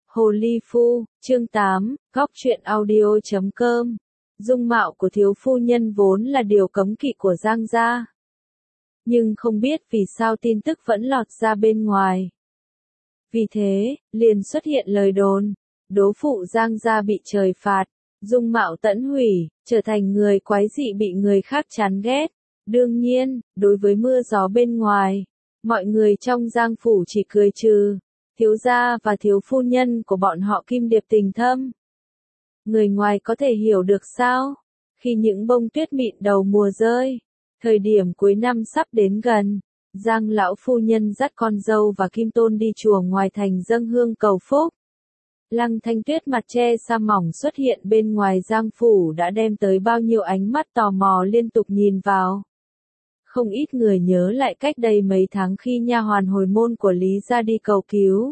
Hồ Ly Phu, chương 8, góc truyện audio.com. Dung mạo của thiếu phu nhân vốn là điều cấm kỵ của Giang gia. Nhưng không biết vì sao tin tức vẫn lọt ra bên ngoài. Vì thế, liền xuất hiện lời đồn, đố phụ Giang gia bị trời phạt, dung mạo tẫn hủy, trở thành người quái dị bị người khác chán ghét. Đương nhiên, đối với mưa gió bên ngoài, mọi người trong Giang phủ chỉ cười trừ. Thiếu gia và thiếu phu nhân của bọn họ kim điệp tình thâm. Người ngoài có thể hiểu được sao? Khi những bông tuyết mịn đầu mùa rơi, thời điểm cuối năm sắp đến gần, Giang lão phu nhân dắt con dâu và Kim Tôn đi chùa ngoài thành dâng hương cầu phúc. Lăng Thanh Tuyết mặt che sa mỏng xuất hiện bên ngoài Giang phủ đã đem tới bao nhiêu ánh mắt tò mò liên tục nhìn vào. Không ít người nhớ lại cách đây mấy tháng khi nha hoàn hồi môn của Lý gia đi cầu cứu.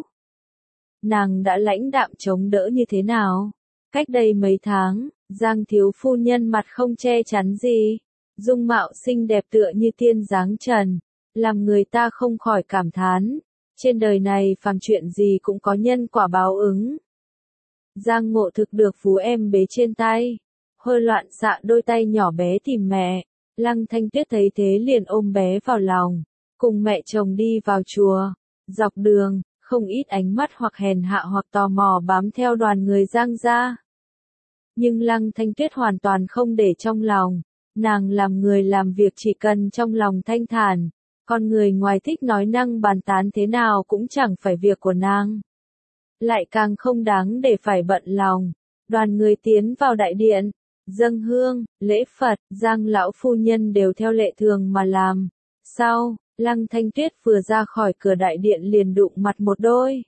Nàng đã lãnh đạm chống đỡ như thế nào? Cách đây mấy tháng, Giang thiếu phu nhân mặt không che chắn gì, dung mạo xinh đẹp tựa như tiên dáng trần, làm người ta không khỏi cảm thán, trên đời này phàm chuyện gì cũng có nhân quả báo ứng. Giang Ngộ Thực được phú em bế trên tay, hơi loạn xạ đôi tay nhỏ bé tìm mẹ. Lăng Thanh Tuyết thấy thế liền ôm bé vào lòng, cùng mẹ chồng đi vào chùa. Dọc đường, không ít ánh mắt hoặc hèn hạ hoặc tò mò bám theo đoàn người Giang gia. Nhưng Lăng Thanh Tuyết hoàn toàn không để trong lòng, nàng làm người làm việc chỉ cần trong lòng thanh thản, còn người ngoài thích nói năng bàn tán thế nào cũng chẳng phải việc của nàng. Lại càng không đáng để phải bận lòng. Đoàn người tiến vào đại điện, dâng hương, lễ Phật, Giang lão phu nhân đều theo lệ thường mà làm. Sau, Lăng Thanh Tuyết vừa ra khỏi cửa đại điện liền đụng mặt một đôi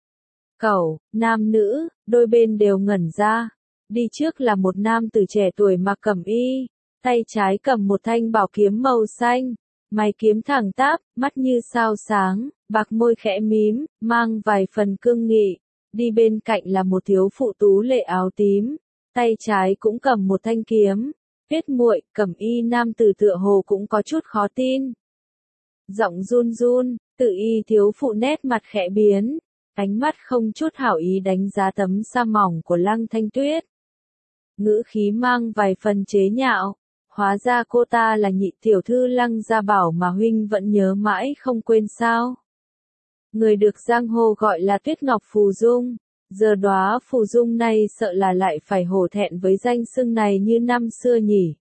cẩu, nam nữ, đôi bên đều ngẩn ra. Đi trước là một nam tử trẻ tuổi mặc cẩm y, tay trái cầm một thanh bảo kiếm màu xanh, mày kiếm thẳng tắp, mắt như sao sáng, bạc môi khẽ mím, mang vài phần cương nghị. Đi bên cạnh là một thiếu phụ tú lệ áo tím, tay trái cũng cầm một thanh kiếm. Tuyết muội, cẩm y nam tử tựa hồ cũng có chút khó tin. Giọng run run, tự y thiếu phụ nét mặt khẽ biến, ánh mắt không chút hảo ý đánh giá tấm sa mỏng của Lăng Thanh Tuyết. Ngữ khí mang vài phần chế nhạo, hóa ra cô ta là nhị tiểu thư Lăng gia bảo mà huynh vẫn nhớ mãi không quên sao. Người được giang hồ gọi là Tuyết Ngọc Phù Dung, giờ đóa Phù Dung này sợ là lại phải hổ thẹn với danh xưng này như năm xưa nhỉ.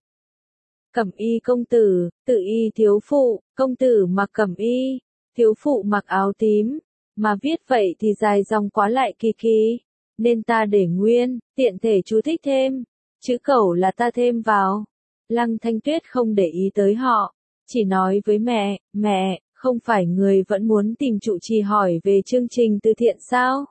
Cẩm y công tử, tự y thiếu phụ, công tử mặc cẩm y, thiếu phụ mặc áo tím, mà viết vậy thì dài dòng quá lại kỳ kỳ, nên ta để nguyên, tiện thể chú thích thêm, chữ cẩu là ta thêm vào. Lăng Thanh Tuyết không để ý tới họ, chỉ nói với mẹ, không phải người vẫn muốn tìm trụ trì hỏi về chương trình từ thiện sao?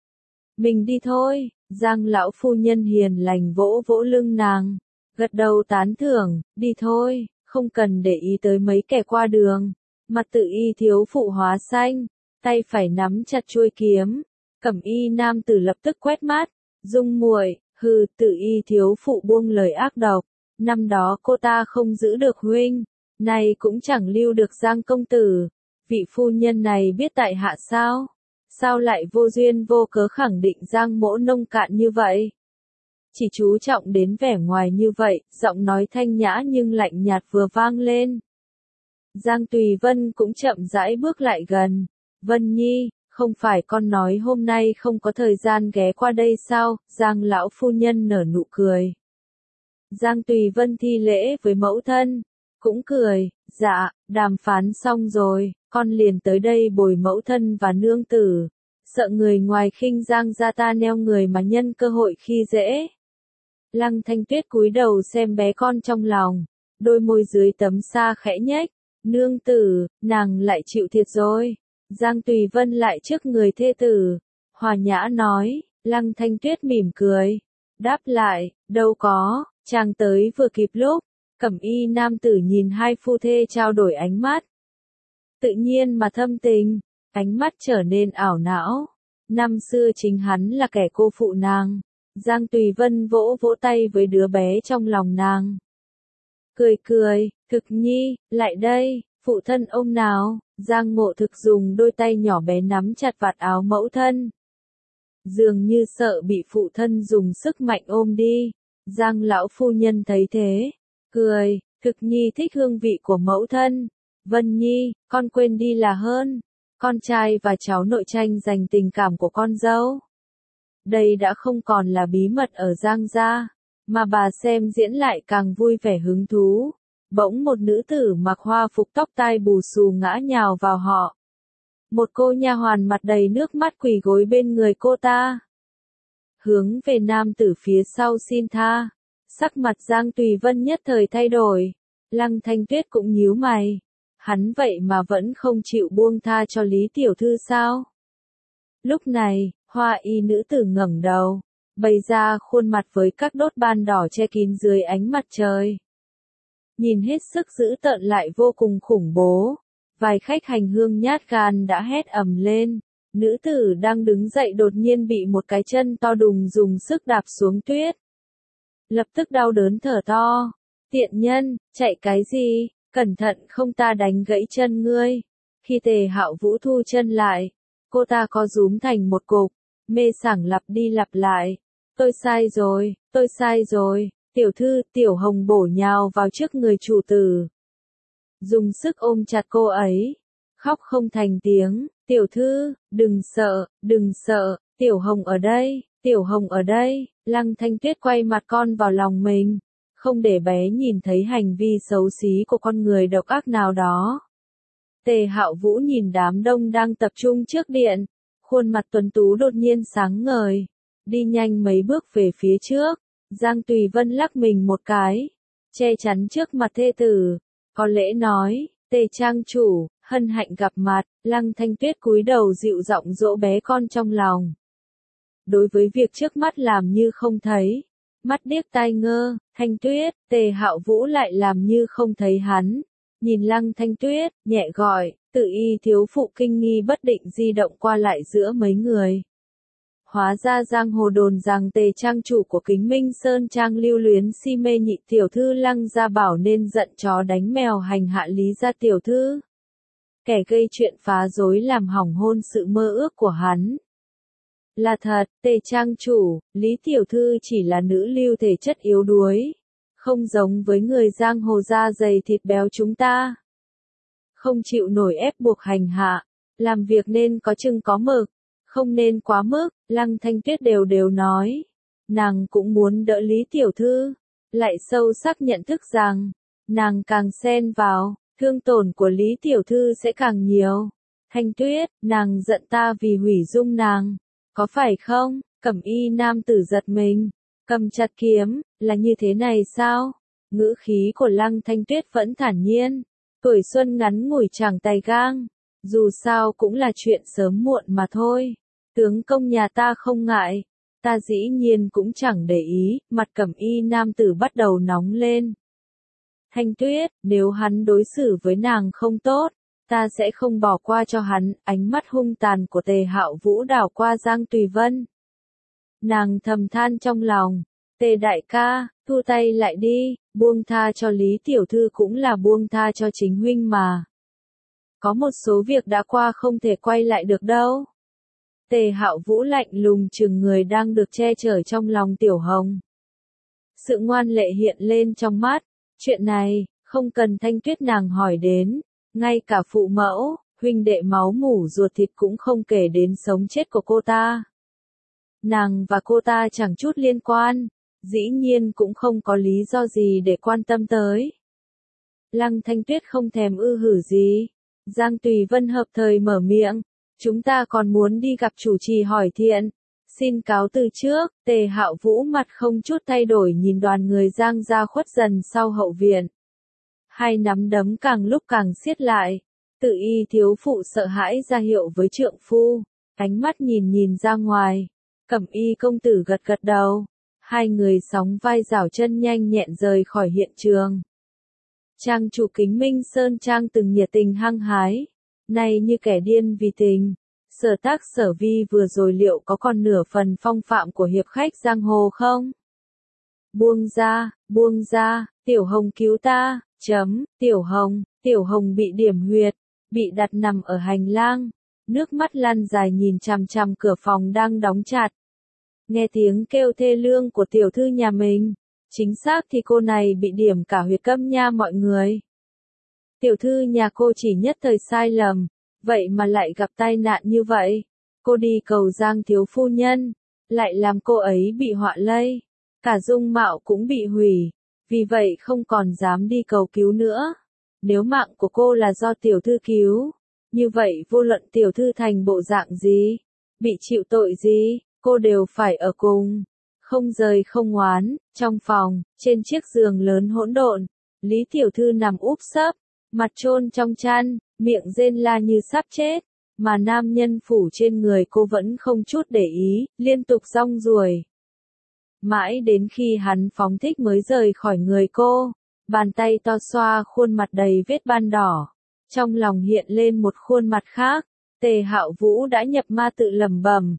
Mình đi thôi. Giang lão phu nhân hiền lành vỗ vỗ lưng nàng, gật đầu tán thưởng, đi thôi, không cần để ý tới mấy kẻ qua đường. Mặt tự y thiếu phụ hóa xanh, tay phải nắm chặt chuôi kiếm. Cẩm y nam tử lập tức quét mắt, Dung muội, hừ, tự y thiếu phụ buông lời ác độc. Năm đó cô ta không giữ được huynh, nay cũng chẳng lưu được Giang công tử. Vị phu nhân này biết tại hạ sao? Sao lại vô duyên vô cớ khẳng định Giang mỗ nông cạn như vậy? Chỉ chú trọng đến vẻ ngoài như vậy, giọng nói thanh nhã nhưng lạnh nhạt vừa vang lên. Giang Tùy Vân cũng chậm rãi bước lại gần. Vân Nhi, không phải con nói hôm nay không có thời gian ghé qua đây sao? Giang lão phu nhân nở nụ cười. Giang Tùy Vân thi lễ với mẫu thân, cũng cười, dạ, đàm phán xong rồi, con liền tới đây bồi mẫu thân và nương tử. Sợ người ngoài khinh Giang gia ta neo người mà nhân cơ hội khi dễ. Lăng Thanh Tuyết cúi đầu xem bé con trong lòng, đôi môi dưới tấm sa khẽ nhếch, nương tử, nàng lại chịu thiệt rồi. Giang Tùy Vân lại trước người thê tử, hòa nhã nói. Lăng Thanh Tuyết mỉm cười, đáp lại, đâu có, chàng tới vừa kịp lúc. Cẩm y nam tử nhìn hai phu thê trao đổi ánh mắt, tự nhiên mà thâm tình, ánh mắt trở nên ảo não. Năm xưa chính hắn là kẻ cô phụ nàng. Giang Tùy Vân vỗ vỗ tay với đứa bé trong lòng nàng, cười cười, Thực Nhi, lại đây, phụ thân ôm nào. Giang Ngộ Thực dùng đôi tay nhỏ bé nắm chặt vạt áo mẫu thân. dường như sợ bị phụ thân dùng sức mạnh ôm đi. Giang lão phu nhân thấy thế, cười, Thực Nhi thích hương vị của mẫu thân. Vân Nhi, con quên đi là hơn. Con trai và cháu nội tranh giành tình cảm của con dâu. Đây đã không còn là bí mật ở Giang gia, mà bà xem diễn lại càng vui vẻ hứng thú. Bỗng một nữ tử mặc hoa phục tóc tai bù xù ngã nhào vào họ. Một cô nha hoàn mặt đầy nước mắt quỳ gối bên người cô ta. Hướng về nam tử phía sau xin tha. Sắc mặt Giang Tùy Vân nhất thời thay đổi. Lăng Thanh Tuyết cũng nhíu mày. Hắn vậy mà vẫn không chịu buông tha cho Lý tiểu thư sao? Lúc này, hoa y nữ tử ngẩng đầu, bày ra khuôn mặt với các đốt ban đỏ che kín dưới ánh mặt trời. Nhìn hết sức dữ tợn lại vô cùng khủng bố. Vài khách hành hương nhát gan đã hét ầm lên. Nữ tử đang đứng dậy đột nhiên bị một cái chân to đùng dùng sức đạp xuống tuyết. Lập tức đau đớn thở to. Tiện nhân, chạy cái gì? Cẩn thận không ta đánh gãy chân ngươi. Khi Tề Hạo Vũ thu chân lại, cô ta co rúm thành một cục, mê sảng lặp đi lặp lại. Tôi sai rồi, tiểu thư, Tiểu Hồng bổ nhào vào trước người chủ tử. Dùng sức ôm chặt cô ấy, khóc không thành tiếng, tiểu thư, đừng sợ, Tiểu Hồng ở đây, Lăng Thanh Tuyết quay mặt con vào lòng mình, không để bé nhìn thấy hành vi xấu xí của con người độc ác nào đó. Tề Hạo Vũ nhìn đám đông đang tập trung trước điện, khuôn mặt tuấn tú đột nhiên sáng ngời, đi nhanh mấy bước về phía trước, Giang Tùy Vân lắc mình một cái, che chắn trước mặt thê tử, có lễ nói, Tề trang chủ, hân hạnh gặp mặt, Lăng Thanh Tuyết cúi đầu dịu giọng dỗ bé con trong lòng. Đối với việc trước mắt làm như không thấy, mắt điếc tai ngơ, Thanh Tuyết, Tề Hạo Vũ lại làm như không thấy hắn. Nhìn Lăng Thanh Tuyết, nhẹ gọi, Tự Y thiếu phụ kinh nghi bất định di động qua lại giữa mấy người. Hóa ra giang hồ đồn rằng Tề trang chủ của Kính Minh Sơn Trang lưu luyến si mê nhị tiểu thư Lăng Gia Bảo nên giận chó đánh mèo hành hạ Lý gia tiểu thư. Kẻ gây chuyện phá rối làm hỏng hôn sự mơ ước của hắn. Là thật, Tề trang chủ, Lý tiểu thư chỉ là nữ lưu thể chất yếu đuối, không giống với người giang hồ da dày thịt béo chúng ta. Không chịu nổi ép buộc hành hạ, làm việc nên có chừng có mực, không nên quá mức, Lăng Thanh Tuyết đều nói. Nàng cũng muốn đỡ Lý tiểu thư, lại sâu sắc nhận thức rằng, nàng càng xen vào, thương tổn của Lý tiểu thư sẽ càng nhiều. Thanh Tuyết, nàng giận ta vì hủy dung nàng, có phải không? Cẩm y nam tử giật mình, cầm chặt kiếm, là như thế này sao? Ngữ khí của Lăng Thanh Tuyết vẫn thản nhiên, tuổi xuân ngắn ngủi chẳng tay gang, dù sao cũng là chuyện sớm muộn mà thôi. Tướng công nhà ta không ngại, ta dĩ nhiên cũng chẳng để ý, mặt cẩm y nam tử bắt đầu nóng lên. Thanh Tuyết, nếu hắn đối xử với nàng không tốt, ta sẽ không bỏ qua cho hắn. Ánh mắt hung tàn của Tề Hạo Vũ đảo qua Giang Tùy Vân. Nàng thầm than trong lòng, Tề đại ca, thu tay lại đi, buông tha cho Lý tiểu thư cũng là buông tha cho chính huynh mà. Có một số việc đã qua không thể quay lại được đâu. Tề Hạo Vũ lạnh lùng chừng người đang được che chở trong lòng Tiểu Hồng. Sự ngoan lệ hiện lên trong mắt, chuyện này, không cần Thanh Tuyết nàng hỏi đến, ngay cả phụ mẫu, huynh đệ máu mủ ruột thịt cũng không kể đến sống chết của cô ta. Nàng và cô ta chẳng chút liên quan, dĩ nhiên cũng không có lý do gì để quan tâm tới. Lăng Thanh Tuyết không thèm ư hử gì. Giang Tùy Vân hợp thời mở miệng, chúng ta còn muốn đi gặp chủ trì hỏi thiện. Xin cáo từ trước. Tề Hạo Vũ mặt không chút thay đổi nhìn đoàn người Giang gia khuất dần sau hậu viện. Hai nắm đấm càng lúc càng siết lại. Tự Y thiếu phụ sợ hãi ra hiệu với trượng phu, ánh mắt nhìn ra ngoài. Cẩm Y công tử gật gật đầu. Hai người sóng vai rảo chân nhanh nhẹn rời khỏi hiện trường. Trang chủ Kính Minh Sơn Trang từng nhiệt tình hăng hái, nay như kẻ điên vì tình. Sở Tác Sở Vi vừa rồi liệu có còn nửa phần phong phạm của hiệp khách giang hồ không? Buông ra, Tiểu Hồng cứu ta, Tiểu Hồng bị điểm huyệt, bị đặt nằm ở hành lang. nước mắt lăn dài nhìn chằm chằm cửa phòng đang đóng chặt. Nghe tiếng kêu thê lương của tiểu thư nhà mình, chính xác thì cô này bị điểm cả huyệt câm nha mọi người. Tiểu thư nhà cô chỉ nhất thời sai lầm, vậy mà lại gặp tai nạn như vậy. Cô đi cầu Giang thiếu phu nhân, lại làm cô ấy bị họa lây, cả dung mạo cũng bị hủy, vì vậy không còn dám đi cầu cứu nữa. Nếu mạng của cô là do tiểu thư cứu, như vậy vô luận tiểu thư thành bộ dạng gì, bị chịu tội gì, cô đều phải ở cùng, không rời không oán. Trong phòng, trên chiếc giường lớn hỗn độn, Lý tiểu thư nằm úp sấp, mặt chôn trong chăn, miệng rên la như sắp chết, mà nam nhân phủ trên người cô vẫn không chút để ý, liên tục rong ruổi. Mãi đến khi hắn phóng thích mới rời khỏi người cô, bàn tay to xoa khuôn mặt đầy vết ban đỏ, trong lòng hiện lên một khuôn mặt khác. Tề Hạo Vũ đã nhập ma tự lẩm bẩm,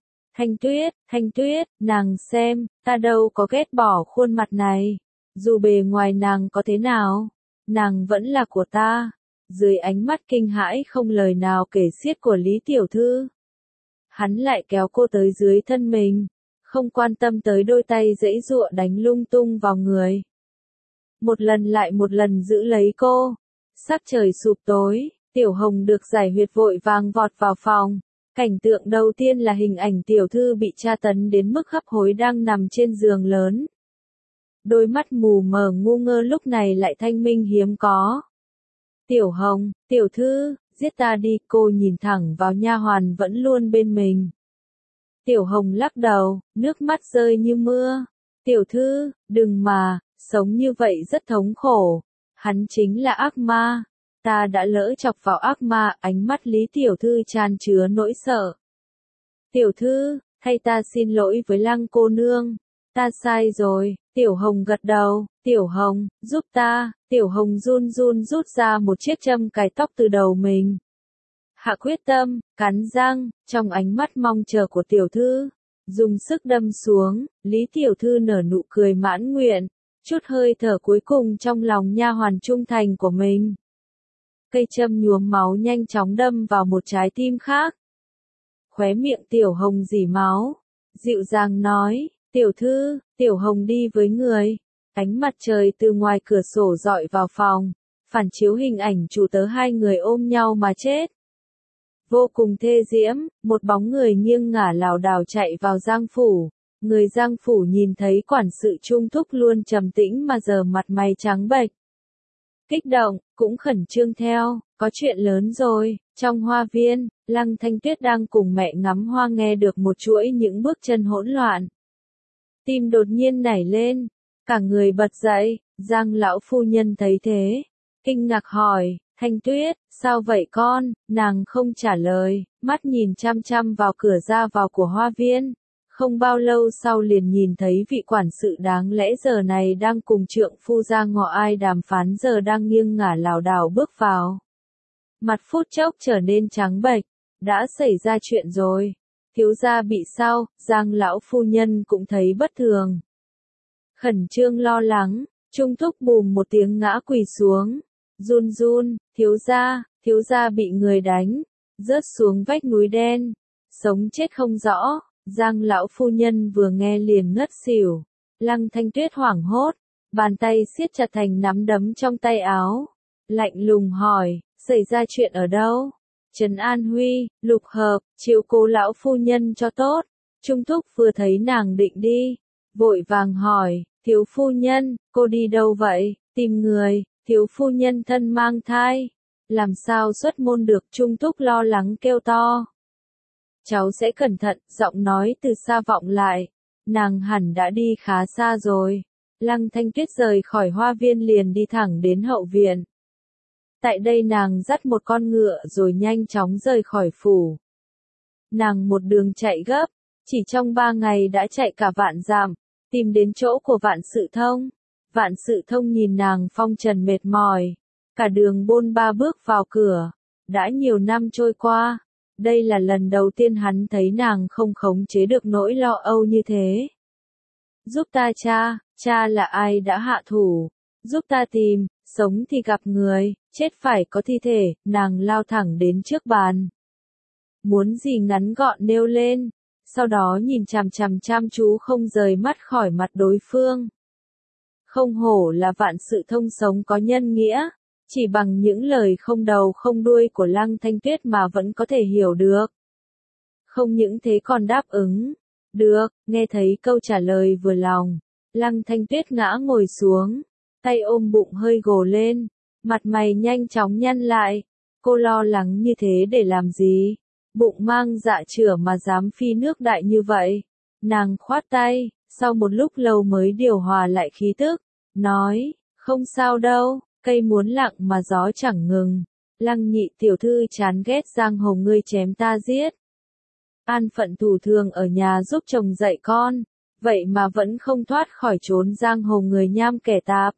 Thanh Tuyết, nàng xem, ta đâu có ghét bỏ khuôn mặt này, dù bề ngoài nàng có thế nào, nàng vẫn là của ta. Dưới ánh mắt kinh hãi không lời nào kể xiết của Lý tiểu thư, hắn lại kéo cô tới dưới thân mình, không quan tâm tới đôi tay giãy giụa đánh lung tung vào người. Một lần lại một lần giữ lấy cô. Sắc trời sụp tối, Tiểu Hồng được giải huyệt vội vàng vọt vào phòng. Cảnh tượng đầu tiên là hình ảnh tiểu thư bị tra tấn đến mức hấp hối đang nằm trên giường lớn. Đôi mắt mù mờ ngu ngơ lúc này lại thanh minh hiếm có. Tiểu Hồng, tiểu thư, giết ta đi, cô nhìn thẳng vào nha hoàn vẫn luôn bên mình. Tiểu Hồng lắc đầu, nước mắt rơi như mưa. Tiểu thư, đừng mà, sống như vậy rất thống khổ. Hắn chính là ác ma. Ta đã lỡ chọc vào ác ma, ánh mắt Lý tiểu thư tràn chứa nỗi sợ. Tiểu thư, thay ta xin lỗi với Lăng cô nương. Ta sai rồi. Tiểu Hồng gật đầu. Tiểu Hồng, giúp ta. Tiểu Hồng run run rút ra một chiếc châm cài tóc từ đầu mình. Hạ quyết tâm, cắn răng, trong ánh mắt mong chờ của tiểu thư, dùng sức đâm xuống. Lý tiểu thư nở nụ cười mãn nguyện, chút hơi thở cuối cùng trong lòng nha hoàn trung thành của mình. Cây châm nhuốm máu nhanh chóng đâm vào một trái tim khác. Khóe miệng Tiểu Hồng rỉ máu, dịu dàng nói, tiểu thư, Tiểu Hồng đi với người. Ánh mặt trời từ ngoài cửa sổ dọi vào phòng, phản chiếu hình ảnh chủ tớ hai người ôm nhau mà chết. Vô cùng thê diễm, một bóng người nghiêng ngả lảo đảo chạy vào Giang phủ. Người Giang phủ nhìn thấy quản sự Trung Thúc luôn trầm tĩnh mà giờ mặt mày trắng bệch. Kích động, cũng khẩn trương theo, có chuyện lớn rồi. Trong hoa viên, Lăng Thanh Tuyết đang cùng mẹ ngắm hoa nghe được một chuỗi những bước chân hỗn loạn. Tim đột nhiên nảy lên, cả người bật dậy. Giang lão phu nhân thấy thế, kinh ngạc hỏi, Thanh Tuyết, sao vậy con? Nàng không trả lời, mắt nhìn chăm chăm vào cửa ra vào của hoa viên. Không bao lâu sau liền nhìn thấy vị quản sự đáng lẽ giờ này đang cùng trượng phu ra ngọ ai đàm phán giờ đang nghiêng ngả lảo đảo bước vào. Mặt phút chốc trở nên trắng bệch, đã xảy ra chuyện rồi. Thiếu gia bị sao? Giang lão phu nhân cũng thấy bất thường. Khẩn trương lo lắng, Trung Thúc bùm một tiếng ngã quỳ xuống. Run run, thiếu gia bị người đánh, rớt xuống vách núi đen, sống chết không rõ. Giang lão phu nhân vừa nghe liền ngất xỉu. Lăng Thanh Tuyết hoảng hốt, bàn tay siết chặt thành nắm đấm trong tay áo, lạnh lùng hỏi, xảy ra chuyện ở đâu? Trấn An Huy, Lục Hợp, chiếu cố lão phu nhân cho tốt. Trung Thúc vừa thấy nàng định đi, vội vàng hỏi, thiếu phu nhân, cô đi đâu vậy? Tìm người. Thiếu phu nhân thân mang thai, làm sao xuất môn được? Trung Thúc lo lắng kêu to. Cháu sẽ cẩn thận, giọng nói từ xa vọng lại. Nàng hẳn đã đi khá xa rồi. Lăng Thanh Tuyết rời khỏi hoa viên liền đi thẳng đến hậu viện. Tại đây nàng dắt một con ngựa rồi nhanh chóng rời khỏi phủ. Nàng một đường chạy gấp, chỉ trong 3 ngày đã chạy cả vạn dặm, tìm đến chỗ của Vạn Sự Thông. Vạn Sự Thông nhìn nàng phong trần mệt mỏi, cả đường bôn ba bước vào cửa. Đã nhiều năm trôi qua, đây là lần đầu tiên hắn thấy nàng không khống chế được nỗi lo âu như thế. Giúp ta cha là ai đã hạ thủ? Giúp ta tìm, sống thì gặp người, chết phải có thi thể. Nàng lao thẳng đến trước bàn. muốn gì ngắn gọn nêu lên, sau đó nhìn chằm chằm chăm chú không rời mắt khỏi mặt đối phương. Không hổ là vạn sự thông sống có nhân nghĩa, chỉ bằng những lời không đầu không đuôi của Lăng Thanh Tuyết mà vẫn có thể hiểu được. Không những thế còn đáp ứng. Được, nghe thấy câu trả lời vừa lòng, Lăng Thanh Tuyết ngã ngồi xuống, tay ôm bụng hơi gồ lên, mặt mày nhanh chóng nhăn lại. Cô lo lắng như thế để làm gì? Bụng mang dạ chửa mà dám phi nước đại như vậy. Nàng khoát tay, sau một lúc lâu mới điều hòa lại khí tức, nói, không sao đâu, cây muốn lặng mà gió chẳng ngừng. Lăng nhị tiểu thư chán ghét giang hồ ngươi chém ta giết. An phận thủ thường ở nhà giúp chồng dạy con, vậy mà vẫn không thoát khỏi chốn giang hồ người nham kẻ tạp.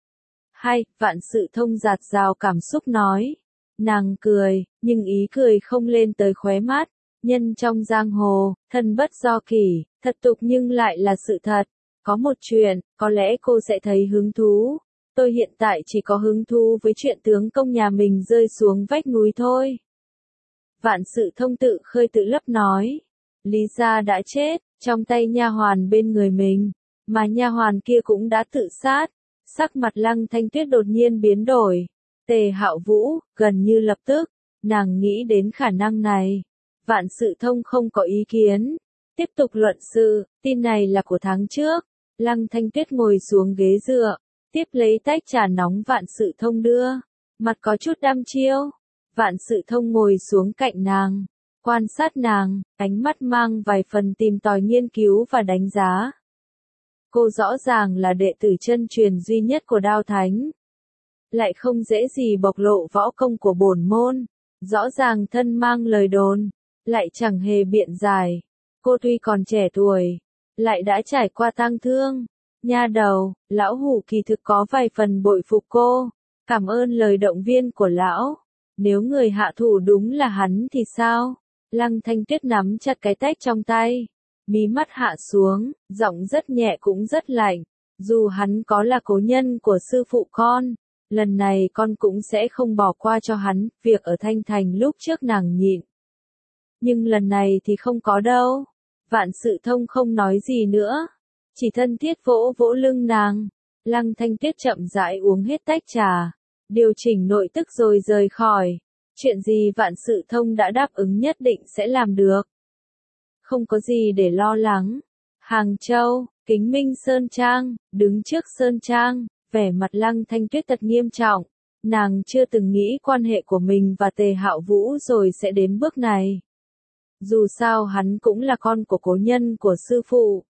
Hay, vạn sự thông giạt rào cảm xúc nói. Nàng cười, nhưng ý cười không lên tới khóe mắt. Nhân trong giang hồ, thân bất do kỷ, thật tục nhưng lại là sự thật. Có một chuyện, có lẽ cô sẽ thấy hứng thú. Tôi hiện tại chỉ có hứng thú với chuyện tướng công nhà mình rơi xuống vách núi thôi. Vạn sự thông tự khơi tự lấp nói. Lý gia đã chết, trong tay nha hoàn bên người mình, mà nha hoàn kia cũng đã tự sát. Sắc mặt Lăng Thanh Tuyết đột nhiên biến đổi. Tề Hạo Vũ, gần như lập tức, nàng nghĩ đến khả năng này. Vạn sự thông không có ý kiến. Tiếp tục luận sự, tin này là của tháng trước. Lăng Thanh Tuyết ngồi xuống ghế dựa, tiếp lấy tách trà nóng vạn sự thông đưa. Mặt có chút đăm chiêu. Vạn sự thông ngồi xuống cạnh nàng, quan sát nàng, ánh mắt mang vài phần tìm tòi nghiên cứu và đánh giá. Cô rõ ràng là đệ tử chân truyền duy nhất của Đao Thánh. Lại không dễ gì bộc lộ võ công của bổn môn. Rõ ràng thân mang lời đồn, lại chẳng hề biện giải. Cô tuy còn trẻ tuổi, lại đã trải qua tang thương. Nha đầu, lão hủ kỳ thực có vài phần bội phục cô. Cảm ơn lời động viên của lão. Nếu người hạ thủ đúng là hắn thì sao? Lăng Thanh Tuyết nắm chặt cái tách trong tay. Mí mắt hạ xuống, giọng rất nhẹ cũng rất lạnh. Dù hắn có là cố nhân của sư phụ con, lần này con cũng sẽ không bỏ qua cho hắn. Việc ở Thanh Thành lúc trước nàng nhịn, nhưng lần này thì không có đâu. Vạn sự thông không nói gì nữa, chỉ thân thiết vỗ vỗ lưng nàng. Lăng Thanh Tuyết chậm rãi uống hết tách trà, điều chỉnh nội tức rồi rời khỏi. Chuyện gì vạn sự thông đã đáp ứng nhất định sẽ làm được. Không có gì để lo lắng. Hàng Châu, Kính Minh Sơn Trang, đứng trước Sơn Trang, vẻ mặt Lăng Thanh Tuyết thật nghiêm trọng. Nàng chưa từng nghĩ quan hệ của mình và Tề Hạo Vũ rồi sẽ đến bước này. Dù sao hắn cũng là con của cố nhân của sư phụ.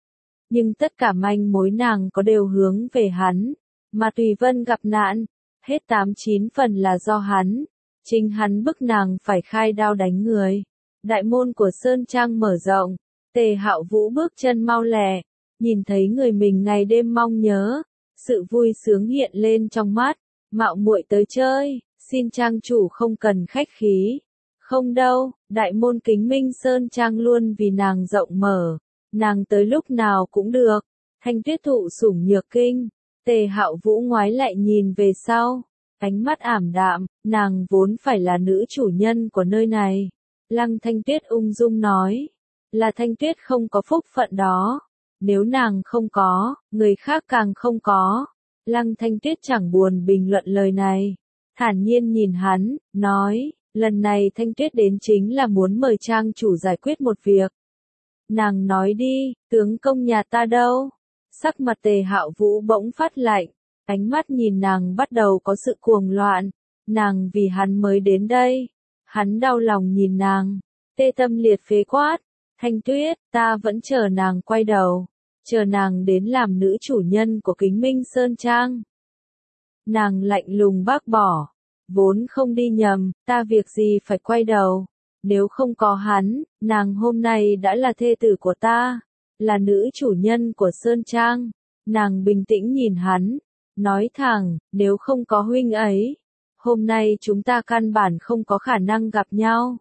Nhưng tất cả manh mối nàng có đều hướng về hắn. Mà Tùy Vân gặp nạn, hết 8-9 phần là do hắn. Chính hắn bức nàng phải khai đao đánh người. Đại môn của Sơn Trang mở rộng, Tề Hạo Vũ bước chân mau lẹ, nhìn thấy người mình ngày đêm mong nhớ, sự vui sướng hiện lên trong mắt. Mạo muội tới chơi, xin trang chủ không cần khách khí. Không đâu, đại môn Kính Minh Sơn Trang luôn vì nàng rộng mở, nàng tới lúc nào cũng được. Thanh Tuyết thụ sủng nhược kinh. Tề Hạo Vũ ngoái lại nhìn về sau, ánh mắt ảm đạm. Nàng vốn phải là nữ chủ nhân của nơi này. Lăng Thanh Tuyết ung dung nói, là Thanh Tuyết không có phúc phận đó. Nếu nàng không có, người khác càng không có. Lăng Thanh Tuyết chẳng buồn bình luận lời này, thản nhiên nhìn hắn, nói, lần này Thanh Tuyết đến chính là muốn mời trang chủ giải quyết một việc. Nàng nói đi, tướng công nhà ta đâu? Sắc mặt Tề Hạo Vũ bỗng phát lạnh, ánh mắt nhìn nàng bắt đầu có sự cuồng loạn. Nàng vì hắn mới đến đây. Hắn đau lòng nhìn nàng, tê tâm liệt phế quát. Thanh Tuyết, ta vẫn chờ nàng quay đầu, chờ nàng đến làm nữ chủ nhân của Kính Minh Sơn Trang. Nàng lạnh lùng bác bỏ, vốn không đi nhầm, ta việc gì phải quay đầu. Nếu không có hắn, nàng hôm nay đã là thê tử của ta, là nữ chủ nhân của Sơn Trang. Nàng bình tĩnh nhìn hắn, nói thẳng, nếu không có huynh ấy, hôm nay chúng ta căn bản không có khả năng gặp nhau.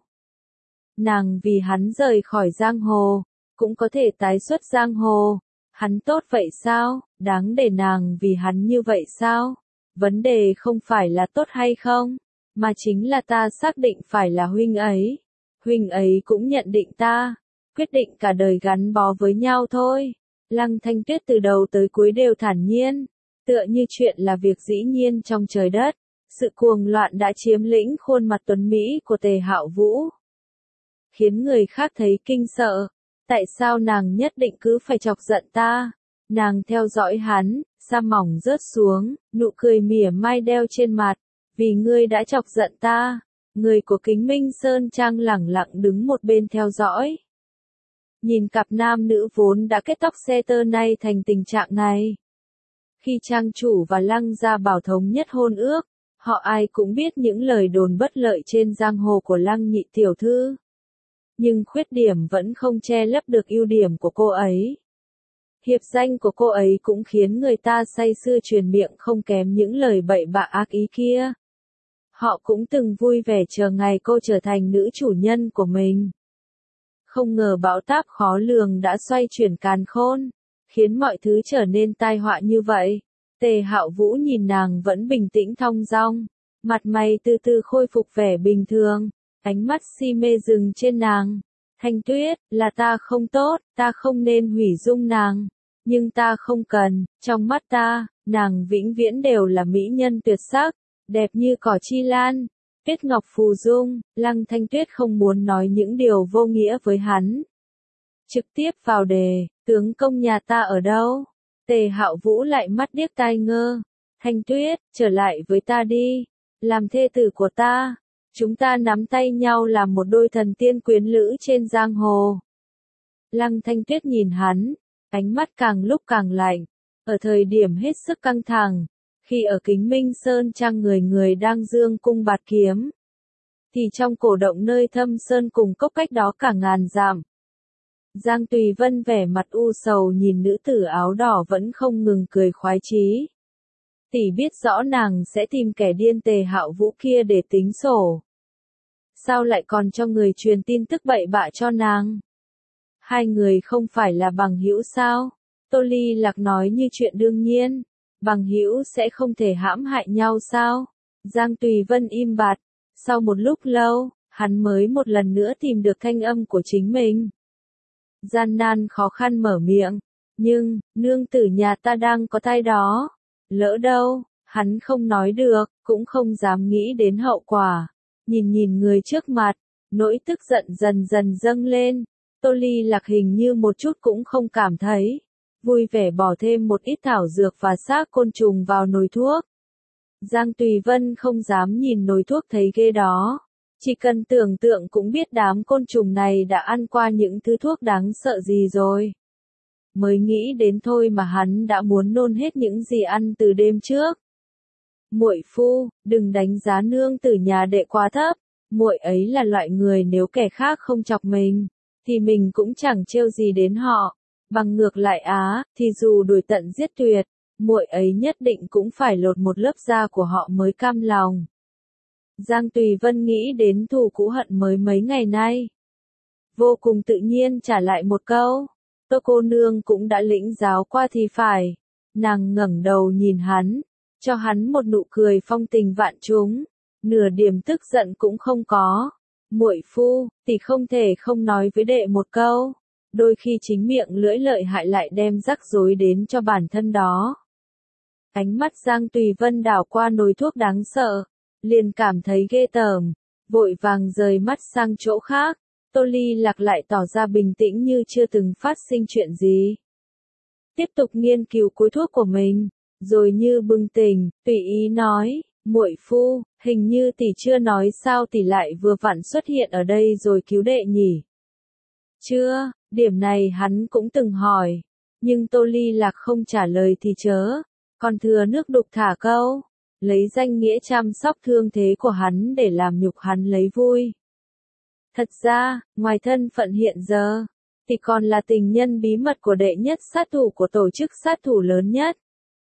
Nàng vì hắn rời khỏi giang hồ, cũng có thể tái xuất giang hồ. Hắn tốt vậy sao? Đáng để nàng vì hắn như vậy sao? Vấn đề không phải là tốt hay không, mà chính là ta xác định phải là huynh ấy. huynh ấy cũng nhận định ta, quyết định cả đời gắn bó với nhau thôi. Lăng Thanh Tuyết từ đầu tới cuối đều thản nhiên, tựa như chuyện là việc dĩ nhiên trong trời đất. Sự cuồng loạn đã chiếm lĩnh khuôn mặt tuấn Mỹ của Tề Hạo Vũ, khiến người khác thấy kinh sợ. Tại sao nàng nhất định cứ phải chọc giận ta? Nàng theo dõi hắn, sa mỏng rớt xuống, nụ cười mỉa mai đeo trên mặt. Vì ngươi đã chọc giận ta. Người của Kính Minh Sơn Trang lẳng lặng đứng một bên theo dõi. Nhìn cặp nam nữ vốn đã kết tóc xe tơ nay thành tình trạng này. Khi trang chủ và Lăng gia bảo thống nhất hôn ước, họ ai cũng biết những lời đồn bất lợi trên giang hồ của Lăng nhị tiểu thư. Nhưng khuyết điểm vẫn không che lấp được ưu điểm của cô ấy. Hiệp danh của cô ấy cũng khiến người ta say sưa truyền miệng không kém những lời bậy bạ ác ý kia. Họ cũng từng vui vẻ chờ ngày cô trở thành nữ chủ nhân của mình. Không ngờ bão táp khó lường đã xoay chuyển càn khôn, khiến mọi thứ trở nên tai họa như vậy. Tề Hạo Vũ nhìn nàng vẫn bình tĩnh thong dong, mặt mày từ từ khôi phục vẻ bình thường, ánh mắt si mê dừng trên nàng. Thanh Tuyết, là ta không tốt, ta không nên hủy dung nàng, nhưng ta không cần, trong mắt ta, nàng vĩnh viễn đều là mỹ nhân tuyệt sắc, đẹp như cỏ chi lan, tuyết ngọc phù dung. Lăng Thanh Tuyết không muốn nói những điều vô nghĩa với hắn. Trực tiếp vào đề, tướng công nhà ta ở đâu? Tề Hạo Vũ lại mắt điếc tai ngơ. Thanh Tuyết, trở lại với ta đi, làm thê tử của ta. Chúng ta nắm tay nhau làm một đôi thần tiên quyến lữ trên giang hồ. Lăng Thanh Tuyết nhìn hắn, ánh mắt càng lúc càng lạnh. Ở thời điểm hết sức căng thẳng, khi ở Kính Minh Sơn Trang người người đang dương cung bạt kiếm, thì trong cổ động nơi thâm sơn cùng cốc cách đó cả ngàn dặm. Giang Tùy Vân vẻ mặt u sầu nhìn nữ tử áo đỏ vẫn không ngừng cười khoái chí. Tỷ biết rõ nàng sẽ tìm kẻ điên Tề Hạo Vũ kia để tính sổ. Sao lại còn cho người truyền tin tức bậy bạ cho nàng? Hai người không phải là bằng hữu sao? Tô Ly Lạc nói như chuyện đương nhiên. Bằng hữu sẽ không thể hãm hại nhau sao? Giang Tùy Vân im bặt. Sau một lúc lâu, hắn mới một lần nữa tìm được thanh âm của chính mình. Gian nan khó khăn mở miệng. Nhưng, nương tử nhà ta đang có thai đó. Lỡ đâu, hắn không nói được, cũng không dám nghĩ đến hậu quả. Nhìn người trước mặt, nỗi tức giận dần dần dâng lên. Tô Ly Lạc hình như một chút cũng không cảm thấy. Vui vẻ bỏ thêm một ít thảo dược và xác côn trùng vào nồi thuốc. Giang Tùy Vân không dám nhìn nồi thuốc thấy ghê đó. Chỉ cần tưởng tượng cũng biết đám côn trùng này đã ăn qua những thứ thuốc đáng sợ gì rồi. Mới nghĩ đến thôi mà hắn đã muốn nôn hết những gì ăn từ đêm trước. Muội phu, đừng đánh giá nương tử nhà đệ quá thấp. Muội ấy là loại người nếu kẻ khác không chọc mình, thì mình cũng chẳng trêu gì đến họ. Bằng ngược lại thì dù đuổi tận giết tuyệt, muội ấy nhất định cũng phải lột một lớp da của họ mới cam lòng. Giang Tùy Vân nghĩ đến thù cũ hận mới mấy ngày nay. Vô cùng tự nhiên trả lại một câu. Tô cô nương cũng đã lĩnh giáo qua thì phải. Nàng ngẩng đầu nhìn hắn, cho hắn một nụ cười phong tình vạn trúng, nửa điểm tức giận cũng không có. Muội phu, tỷ không thể không nói với đệ một câu. Đôi khi chính miệng lưỡi lợi hại lại đem rắc rối đến cho bản thân đó. Ánh mắt Giang Tùy Vân đảo qua nồi thuốc đáng sợ, liền cảm thấy ghê tởm, vội vàng rời mắt sang chỗ khác. Tô Ly Lạc lại tỏ ra bình tĩnh như chưa từng phát sinh chuyện gì. Tiếp tục nghiên cứu cối thuốc của mình, rồi như bừng tỉnh, tùy ý nói, muội phu, hình như tỷ chưa nói sao tỷ lại vừa vặn xuất hiện ở đây rồi cứu đệ nhỉ. Chưa, điểm này hắn cũng từng hỏi, nhưng Tô Ly Lạc không trả lời thì chớ, còn thừa nước đục thả câu, lấy danh nghĩa chăm sóc thương thế của hắn để làm nhục hắn lấy vui. Thật ra, ngoài thân phận hiện giờ, thì còn là tình nhân bí mật của đệ nhất sát thủ của tổ chức sát thủ lớn nhất.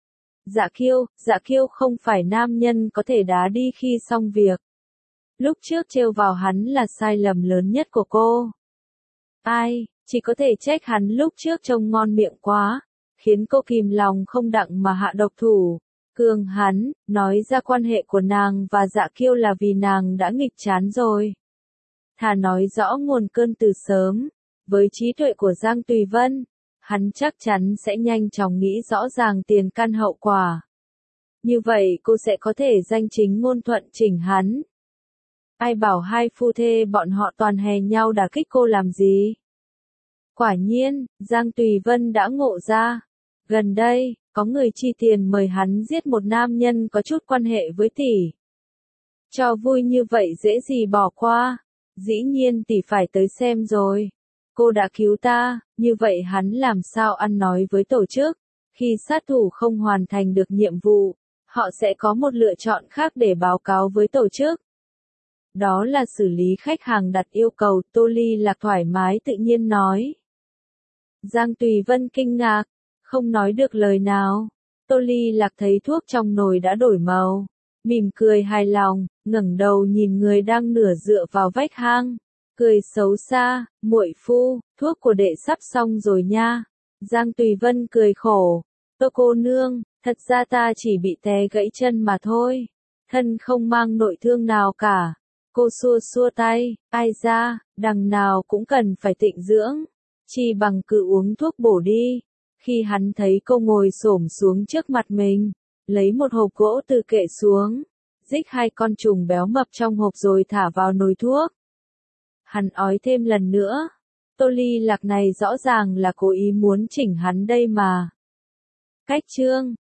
Dạ kiêu không phải nam nhân có thể đá đi khi xong việc. Lúc trước trêu vào hắn là sai lầm lớn nhất của cô. Ai, chỉ có thể trách hắn lúc trước trông ngon miệng quá, khiến cô kìm lòng không đặng mà hạ độc thủ. Cường hắn, nói ra quan hệ của nàng và Dạ Kiêu là vì nàng đã nghịch chán rồi. thà nói rõ nguồn cơn từ sớm. Với trí tuệ của Giang Tùy Vân, hắn chắc chắn sẽ nhanh chóng nghĩ rõ ràng tiền căn hậu quả. Như vậy cô sẽ có thể danh chính ngôn thuận chỉnh hắn. Ai bảo hai phu thê bọn họ toàn hè nhau đả kích cô làm gì? Quả nhiên, Giang Tùy Vân đã ngộ ra. Gần đây, có người chi tiền mời hắn giết một nam nhân có chút quan hệ với tỷ. Cho vui như vậy dễ gì bỏ qua. Dĩ nhiên tỷ phải tới xem rồi. Cô đã cứu ta, như vậy hắn làm sao ăn nói với tổ chức. Khi sát thủ không hoàn thành được nhiệm vụ, họ sẽ có một lựa chọn khác để báo cáo với tổ chức. Đó là xử lý khách hàng đặt yêu cầu, Tô Ly Lạc thoải mái tự nhiên nói. Giang Tùy Vân kinh ngạc, không nói được lời nào. Tô Ly Lạc thấy thuốc trong nồi đã đổi màu, mỉm cười hài lòng, ngẩng đầu nhìn người đang nửa dựa vào vách hang, cười xấu xa, muội phu, thuốc của đệ sắp xong rồi nha. Giang Tùy Vân cười khổ, Tô cô nương, thật ra ta chỉ bị té gãy chân mà thôi, thân không mang nội thương nào cả. Cô xua xua tay, ai ra, đằng nào cũng cần phải tịnh dưỡng, chi bằng cứ uống thuốc bổ đi. Khi hắn thấy cô ngồi xổm xuống trước mặt mình, lấy một hộp gỗ từ kệ xuống, rích hai con trùng béo mập trong hộp rồi thả vào nồi thuốc. Hắn ói thêm lần nữa, Tô Ly Lạc này rõ ràng là cố ý muốn chỉnh hắn đây mà. Cách chương